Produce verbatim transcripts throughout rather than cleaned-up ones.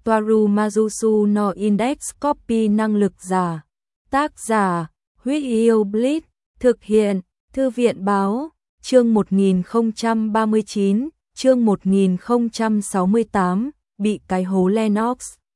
Toaru Majusu no Index Copy năng lực giả. Tác giả, Huyết Yêu Blitz, thực hiện, Thư viện báo, chương một nghìn không trăm ba mươi chín, chương một nghìn không trăm sáu mươi tám, bị cái hố Lennox.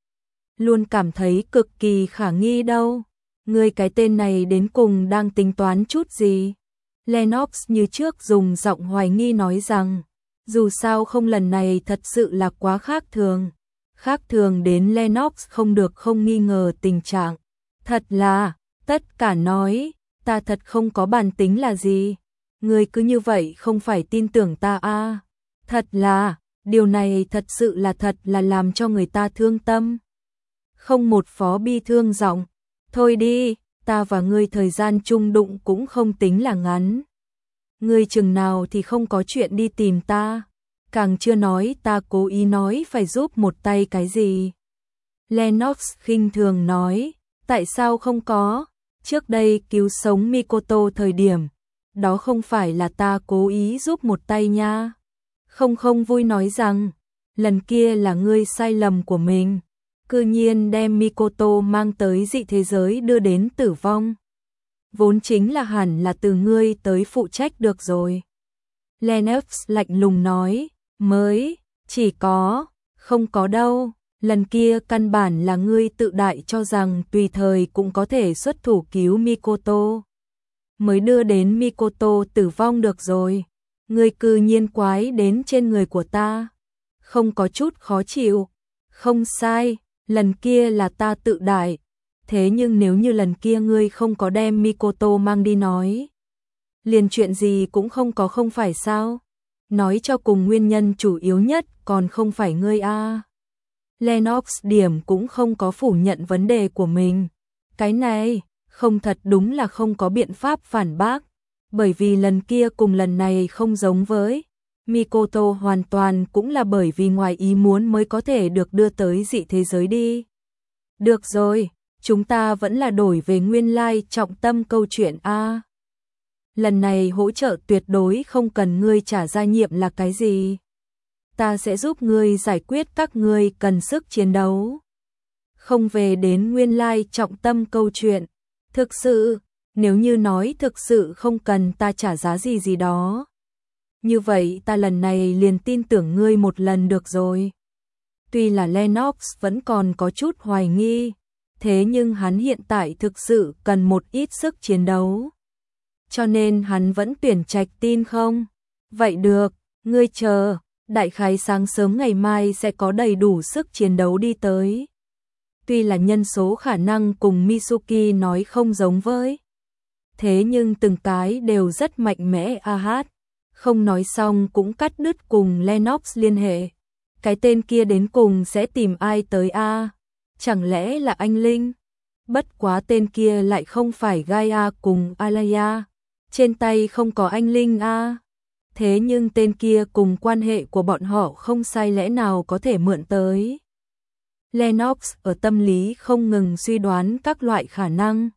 Luôn cảm thấy cực kỳ khả nghi đâu. Người cái tên này đến cùng đang tính toán chút gì? Lennox như trước dùng giọng hoài nghi nói rằng, dù sao không lần này thật sự là quá khác thường. Khác thường đến Lennox không được không nghi ngờ tình trạng. Thật là, tất cả nói, ta thật không có bản tính là gì. Người cứ như vậy không phải tin tưởng ta à. Thật là, điều này thật sự là thật là làm cho người ta thương tâm. Không một phó bi thương giọng, thôi đi, ta và ngươi thời gian chung đụng cũng không tính là ngắn. Ngươi chừng nào thì không có chuyện đi tìm ta, càng chưa nói ta cố ý nói phải giúp một tay cái gì. Lennox khinh thường nói, tại sao không có, trước đây cứu sống Mikoto thời điểm, đó không phải là ta cố ý giúp một tay nha. Không không vui nói rằng, lần kia là ngươi sai lầm của mình, cư nhiên đem Mikoto mang tới dị thế giới đưa đến tử vong. Vốn chính là hẳn là từ ngươi tới phụ trách được rồi. Lennox lạnh lùng nói, mới, chỉ có, không có đâu, lần kia căn bản là ngươi tự đại cho rằng tùy thời cũng có thể xuất thủ cứu Mikoto. Mới đưa đến Mikoto tử vong được rồi, ngươi cư nhiên quái đến trên người của ta. Không có chút khó chịu, không sai, lần kia là ta tự đại. Thế nhưng nếu như lần kia ngươi không có đem Mikoto mang đi nói, liền chuyện gì cũng không có không phải sao? Nói cho cùng nguyên nhân chủ yếu nhất còn không phải ngươi a. À. Lennox điểm cũng không có phủ nhận vấn đề của mình. Cái này, không thật đúng là không có biện pháp phản bác, bởi vì lần kia cùng lần này không giống với. Mikoto hoàn toàn cũng là bởi vì ngoài ý muốn mới có thể được đưa tới dị thế giới đi. Được rồi, chúng ta vẫn là đổi về nguyên lai trọng tâm câu chuyện a. Lần này hỗ trợ tuyệt đối không cần ngươi trả gia nhiệm là cái gì. Ta sẽ giúp ngươi giải quyết các ngươi cần sức chiến đấu. Không về đến nguyên lai trọng tâm câu chuyện. Thực sự, nếu như nói thực sự không cần ta trả giá gì gì đó. Như vậy ta lần này liền tin tưởng ngươi một lần được rồi. Tuy là Lennox vẫn còn có chút hoài nghi, thế nhưng hắn hiện tại thực sự cần một ít sức chiến đấu. Cho nên hắn vẫn tuyển trạch tin không? Vậy được, ngươi chờ, đại khái sáng sớm ngày mai sẽ có đầy đủ sức chiến đấu đi tới. Tuy là nhân số khả năng cùng Mitsuki nói không giống với, thế nhưng từng cái đều rất mạnh mẽ a hát. Không nói xong cũng cắt đứt cùng Lennox liên hệ. Cái tên kia đến cùng sẽ tìm ai tới a? Chẳng lẽ là anh Linh? Bất quá tên kia lại không phải Gaia cùng Alaya. Trên tay không có anh Linh a. Thế nhưng tên kia cùng quan hệ của bọn họ không sai lẽ nào có thể mượn tới. Lennox ở tâm lý không ngừng suy đoán các loại khả năng.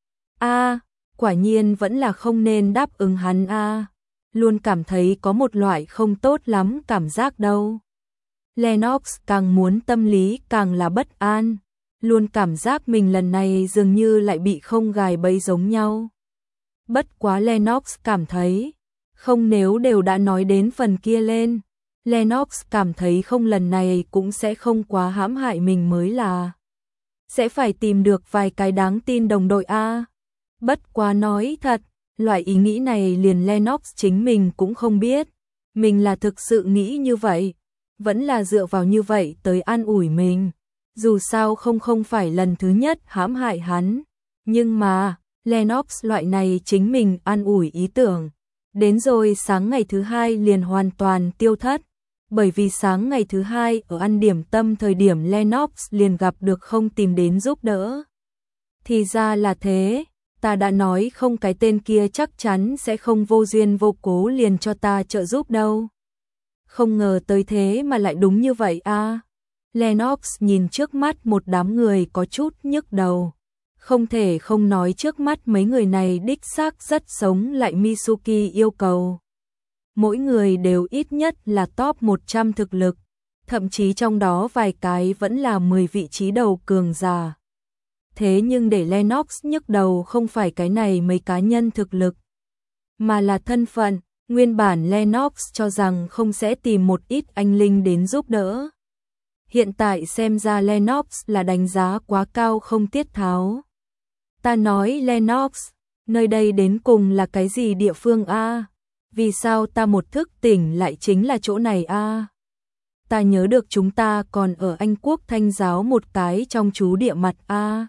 A, quả nhiên vẫn là không nên đáp ứng hắn a. Luôn cảm thấy có một loại không tốt lắm cảm giác đâu. Lennox càng muốn tâm lý càng là bất an, luôn cảm giác mình lần này dường như lại bị không gài bẫy giống nhau. Bất quá Lennox cảm thấy, không nếu đều đã nói đến phần kia lên, Lennox cảm thấy không lần này cũng sẽ không quá hãm hại mình mới là. Sẽ phải tìm được vài cái đáng tin đồng đội a. Bất quá nói thật, loại ý nghĩ này liền Lennox chính mình cũng không biết, mình là thực sự nghĩ như vậy, vẫn là dựa vào như vậy tới an ủi mình. Dù sao không không phải lần thứ nhất hãm hại hắn, nhưng mà Lennox loại này chính mình an ủi ý tưởng, đến rồi sáng ngày thứ hai liền hoàn toàn tiêu thất, bởi vì sáng ngày thứ hai ở ăn điểm tâm thời điểm Lennox liền gặp được không tìm đến giúp đỡ. Thì ra là thế, ta đã nói không cái tên kia chắc chắn sẽ không vô duyên vô cố liền cho ta trợ giúp đâu. Không ngờ tới thế mà lại đúng như vậy a. Lennox nhìn trước mắt một đám người có chút nhức đầu. Không thể không nói trước mắt mấy người này đích xác rất sống lại Mitsuki yêu cầu. Mỗi người đều ít nhất là top một trăm thực lực. thậm chí trong đó vài cái vẫn là mười vị trí đầu cường giả. Thế nhưng để Lennox nhức đầu không phải cái này mấy cá nhân thực lực, mà là thân phận. Nguyên bản Lennox cho rằng không sẽ tìm một ít anh linh đến giúp đỡ. Hiện tại xem ra Lennox là đánh giá quá cao không tiết tháo. Ta nói Lennox, nơi đây đến cùng là cái gì địa phương a? Vì sao ta một thức tỉnh lại chính là chỗ này a? Ta nhớ được chúng ta còn ở Anh Quốc Thanh giáo một cái trong chú địa mặt a.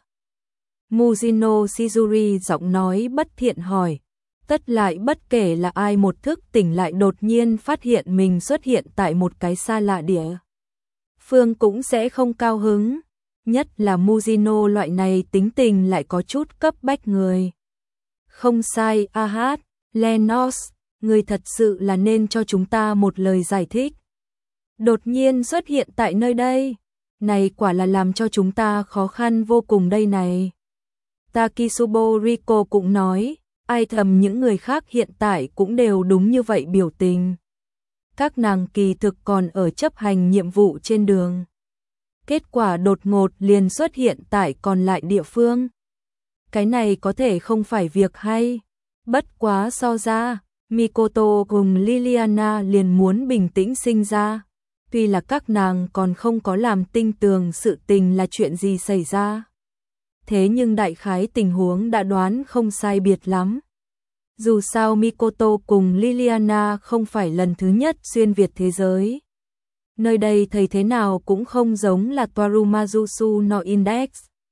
Mujino Shizuri giọng nói bất thiện hỏi. Tất lại bất kể là ai một thức tỉnh lại đột nhiên phát hiện mình xuất hiện tại một cái xa lạ địa phương cũng sẽ không cao hứng. Nhất là Mujino loại này tính tình lại có chút cấp bách người. Không sai, a hát, Lennox, người thật sự là nên cho chúng ta một lời giải thích. Đột nhiên xuất hiện tại nơi đây, này quả là làm cho chúng ta khó khăn vô cùng đây này. Takisubo Riko cũng nói, ai thầm những người khác hiện tại cũng đều đúng như vậy biểu tình. Các nàng kỳ thực còn ở chấp hành nhiệm vụ trên đường. Kết quả đột ngột liền xuất hiện tại còn lại địa phương. Cái này có thể không phải việc hay. Bất quá so ra, Mikoto cùng Liliana liền muốn bình tĩnh sinh ra. Tuy là các nàng còn không có làm tinh tường sự tình là chuyện gì xảy ra. Thế nhưng đại khái tình huống đã đoán không sai biệt lắm. Dù sao Mikoto cùng Liliana không phải lần thứ nhất xuyên việt thế giới. Nơi đây thấy thế nào cũng không giống là Torumazusu no Index.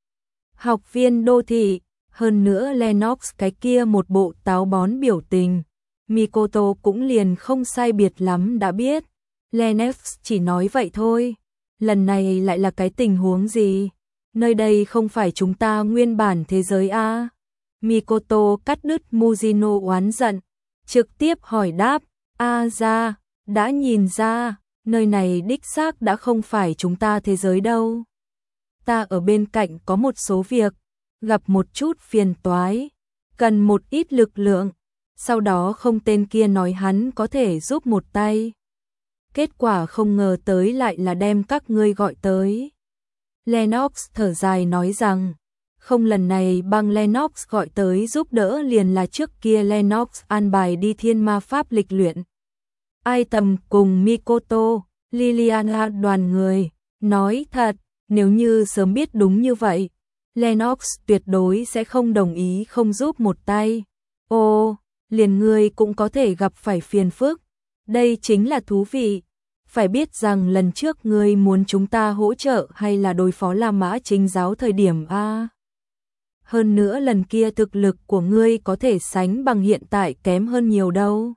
Học viên đô thị, hơn nữa Lennox cái kia một bộ táo bón biểu tình. Mikoto cũng liền không sai biệt lắm đã biết. Lennox chỉ nói vậy thôi. Lần này lại là cái tình huống gì? Nơi đây không phải chúng ta nguyên bản thế giới a? Mikoto cắt đứt Mujino oán giận, trực tiếp hỏi đáp, a ra, đã nhìn ra, nơi này đích xác đã không phải chúng ta thế giới đâu. Ta ở bên cạnh có một số việc, gặp một chút phiền toái, cần một ít lực lượng, sau đó không tên kia nói hắn có thể giúp một tay. Kết quả không ngờ tới lại là đem các ngươi gọi tới. Lennox thở dài nói rằng, không lần này băng Lennox gọi tới giúp đỡ liền là trước kia Lennox an bài đi thiên ma pháp lịch luyện. Ai tầm cùng Mikoto, Liliana đoàn người, nói thật, nếu như sớm biết đúng như vậy, Lennox tuyệt đối sẽ không đồng ý không giúp một tay. Ô, liền ngươi cũng có thể gặp phải phiền phức, đây chính là thú vị. Phải biết rằng lần trước ngươi muốn chúng ta hỗ trợ hay là đối phó La Mã Chính giáo thời điểm a? Hơn nữa lần kia thực lực của ngươi có thể sánh bằng hiện tại kém hơn nhiều đâu.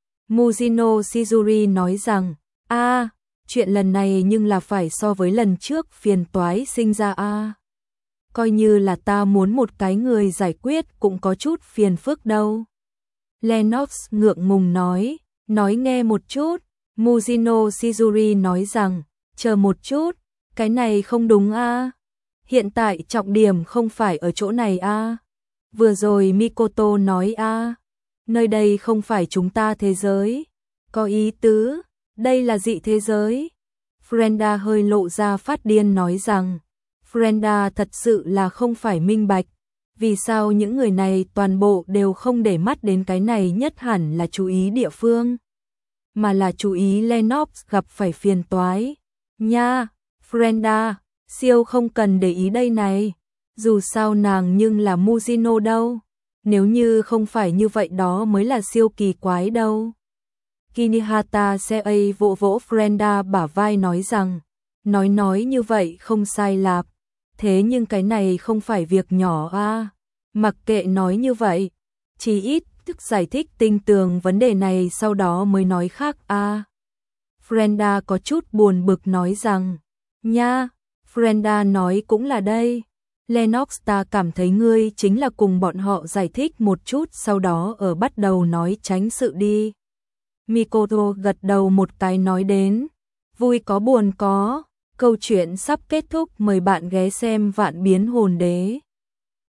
Mujino Shizuri nói rằng, a, chuyện lần này nhưng là phải so với lần trước phiền toái sinh ra a. Coi như là ta muốn một cái người giải quyết cũng có chút phiền phức đâu. Lennox ngượng ngùng nói, nói nghe một chút. Mujino Shizuri nói rằng, chờ một chút, cái này không đúng a. Hiện tại trọng điểm không phải ở chỗ này a. Vừa rồi Mikoto nói a, nơi đây không phải chúng ta thế giới. Có ý tứ, đây là dị thế giới. Frenda hơi lộ ra phát điên nói rằng, Frenda thật sự là không phải minh bạch. Vì sao những người này toàn bộ đều không để mắt đến cái này nhất hẳn là chú ý địa phương. Mà là chú ý Lennox gặp phải phiền toái. Nha, Frenda, siêu không cần để ý đây này. Dù sao nàng nhưng là Mujino đâu. Nếu như không phải như vậy đó mới là siêu kỳ quái đâu. Kinihata Sei vỗ vỗ Frenda bả vai nói rằng, nói nói như vậy không sai lạp. Thế nhưng cái này không phải việc nhỏ a. Mặc kệ nói như vậy, chỉ ít thức giải thích tinh tường vấn đề này sau đó mới nói khác a. Frenda có chút buồn bực nói rằng, nha, Frenda nói cũng là đây. Lennox ta cảm thấy ngươi chính là cùng bọn họ giải thích một chút sau đó ở bắt đầu nói tránh sự đi. Mikoto gật đầu một cái nói đến, vui có buồn có, câu chuyện sắp kết thúc mời bạn ghé xem Vạn Biến Hồn Đế.